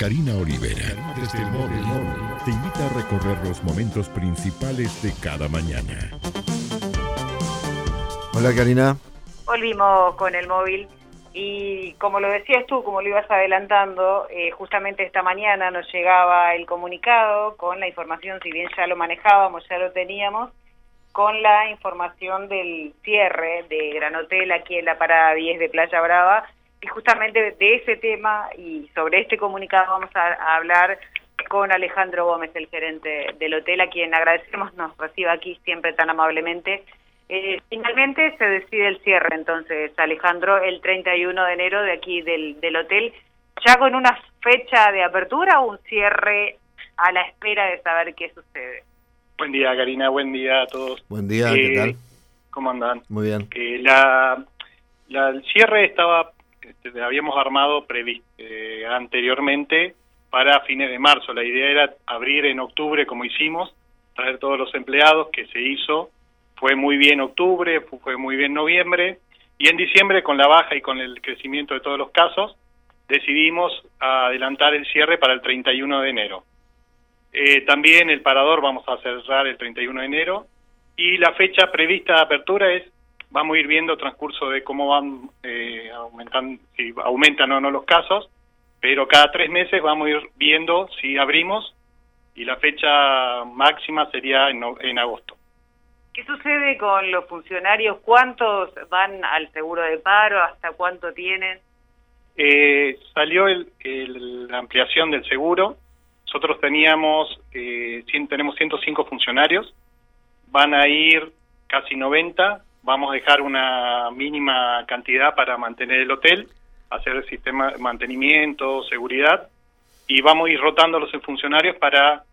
Karina Olivera, desde el móvil, te invita a recorrer los momentos principales de cada mañana. Hola Karina. Volvimos con el móvil y como lo decías tú, como lo ibas adelantando, justamente esta mañana nos llegaba el comunicado con la información, si bien ya lo manejábamos, ya lo teníamos, con la información del cierre de Gran Hotel aquí en la parada 10 de Playa Brava. Y justamente de ese tema y sobre este comunicado vamos a hablar con Alejandro Gómez, el gerente del hotel, a quien agradecemos nos reciba aquí siempre tan amablemente. Finalmente se decide el cierre, entonces, Alejandro, el 31 de enero de aquí del hotel, ¿ya con una fecha de apertura o un cierre a la espera de saber qué sucede? Buen día, Karina, buen día a todos. Buen día, ¿qué tal? ¿Cómo andan? Muy bien. El cierre estaba... habíamos armado anteriormente para fines de marzo. La idea era abrir en octubre, como hicimos, traer todos los empleados, que se hizo. Fue muy bien octubre, fue muy bien noviembre, y en diciembre, con la baja y con el crecimiento de todos los casos, decidimos adelantar el cierre para el 31 de enero. También el parador vamos a cerrar el 31 de enero, y la fecha prevista de apertura vamos a ir viendo transcurso de cómo van aumentando, si aumentan o no los casos, pero cada 3 meses vamos a ir viendo si abrimos, y la fecha máxima sería en agosto. ¿Qué sucede con los funcionarios? ¿Cuántos van al seguro de paro? ¿Hasta cuánto tienen? Salió la ampliación del seguro. Nosotros tenemos 105 funcionarios, van a ir casi 90. Vamos a dejar una mínima cantidad para mantener el hotel, hacer el sistema de mantenimiento, seguridad, y vamos a ir rotando los funcionarios para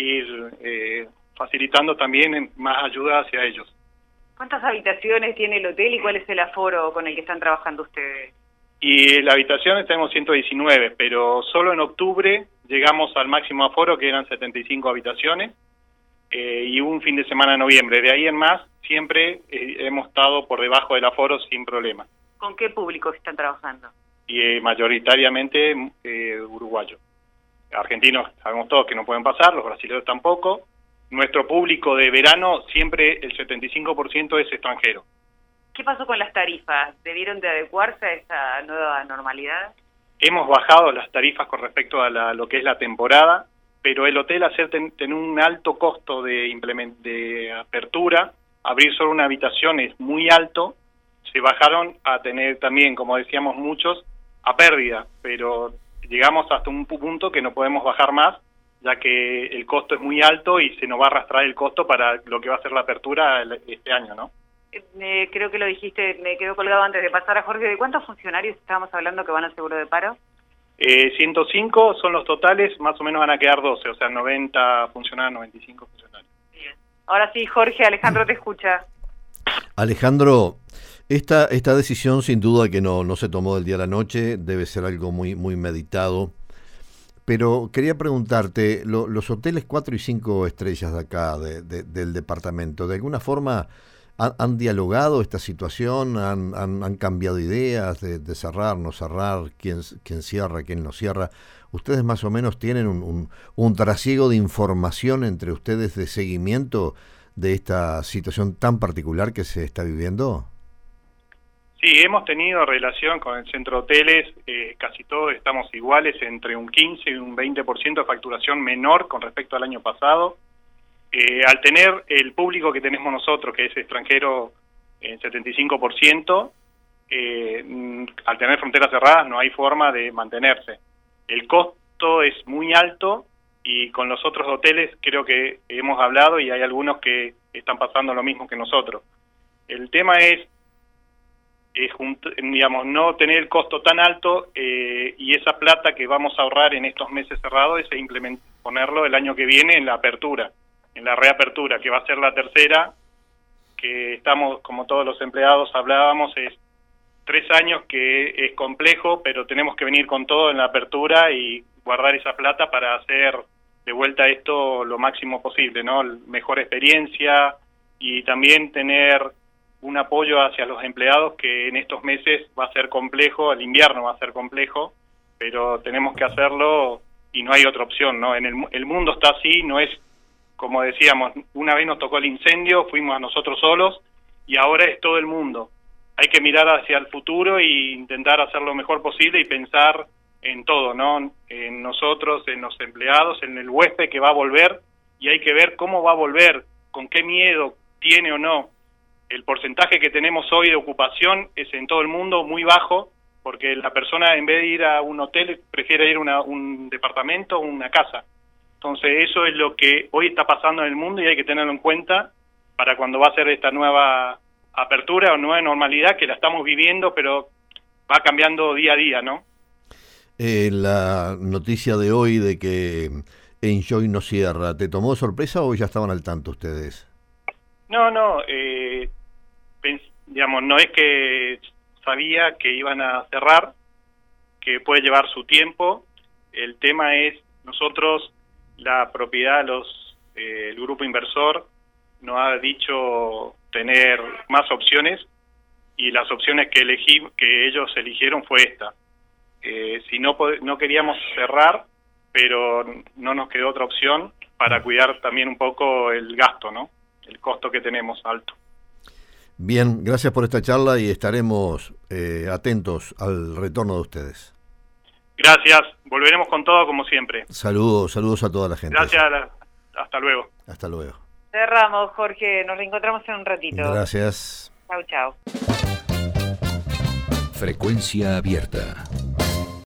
ir facilitando también más ayuda hacia ellos. ¿Cuántas habitaciones tiene el hotel y cuál es el aforo con el que están trabajando ustedes? Y las habitaciones tenemos 119, pero solo en octubre llegamos al máximo aforo, que eran 75 habitaciones, y un fin de semana en noviembre. De ahí en más, siempre hemos estado por debajo del aforo sin problema. ¿Con qué público están trabajando? Y mayoritariamente uruguayos. Argentinos sabemos todos que no pueden pasar, los brasileños tampoco. Nuestro público de verano, siempre el 75% es extranjero. ¿Qué pasó con las tarifas? ¿Debieron de adecuarse a esta nueva normalidad? Hemos bajado las tarifas con respecto a lo que es la temporada, pero el hotel, al tener un alto costo de apertura, abrir solo una habitación es muy alto, se bajaron a tener también, como decíamos muchos, a pérdida, pero llegamos hasta un punto que no podemos bajar más, ya que el costo es muy alto y se nos va a arrastrar el costo para lo que va a ser la apertura este año, ¿no? Creo que lo dijiste, me quedó colgado antes de pasar a Jorge. ¿De cuántos funcionarios estábamos hablando que van al seguro de paro? 105 son los totales, más o menos van a quedar 12, o sea, 90 funcionarios, 95 funcionarios. Bien. Ahora sí, Jorge, Alejandro te escucha. Alejandro, esta decisión sin duda que no se tomó del día a la noche, debe ser algo muy, muy meditado, pero quería preguntarte, los hoteles 4 y 5 estrellas de acá, del departamento, ¿de alguna forma han dialogado esta situación? ¿Han cambiado ideas de cerrar, no cerrar, quién cierra, quién no cierra? ¿Ustedes más o menos tienen un trasiego de información entre ustedes de seguimiento de esta situación tan particular que se está viviendo? Sí, hemos tenido relación con el centro de hoteles, casi todos estamos iguales, entre un 15 y un 20% de facturación menor con respecto al año pasado. Al tener el público que tenemos nosotros, que es extranjero en 75%, al tener fronteras cerradas no hay forma de mantenerse. El costo es muy alto y con los otros hoteles creo que hemos hablado y hay algunos que están pasando lo mismo que nosotros. El tema es digamos, no tener el costo tan alto y esa plata que vamos a ahorrar en estos meses cerrados es ponerlo el año que viene en la apertura, en la reapertura, que va a ser la tercera, que estamos, como todos los empleados hablábamos, es 3 años que es complejo, pero tenemos que venir con todo en la apertura y guardar esa plata para hacer de vuelta esto lo máximo posible, ¿no? Mejor experiencia y también tener un apoyo hacia los empleados que en estos meses va a ser complejo, el invierno va a ser complejo, pero tenemos que hacerlo y no hay otra opción, ¿no? El mundo está así, no es, como decíamos, una vez nos tocó el incendio, fuimos a nosotros solos, y ahora es todo el mundo. Hay que mirar hacia el futuro e intentar hacer lo mejor posible y pensar en todo, ¿no? En nosotros, en los empleados, en el huésped que va a volver, y hay que ver cómo va a volver, con qué miedo tiene o no. El porcentaje que tenemos hoy de ocupación es en todo el mundo muy bajo, porque la persona en vez de ir a un hotel prefiere ir a un departamento o una casa. Entonces eso es lo que hoy está pasando en el mundo y hay que tenerlo en cuenta para cuando va a ser esta nueva apertura o nueva normalidad, que la estamos viviendo, pero va cambiando día a día, ¿no? La noticia de hoy de que Enjoy no cierra, ¿te tomó de sorpresa o ya estaban al tanto ustedes? No, digamos, no es que sabía que iban a cerrar, que puede llevar su tiempo. El tema es, nosotros, la propiedad, el grupo inversor nos ha dicho tener más opciones, y las opciones que ellos eligieron fue esta. Si no queríamos cerrar, pero no nos quedó otra opción para cuidar también un poco el gasto, ¿no? El costo que tenemos alto. Bien, gracias por esta charla y estaremos atentos al retorno de ustedes. Gracias, volveremos con todo como siempre. Saludos a toda la gente. Gracias, hasta luego. Hasta luego. Cerramos, Jorge, nos reencontramos en un ratito. Gracias. Chau. Frecuencia abierta.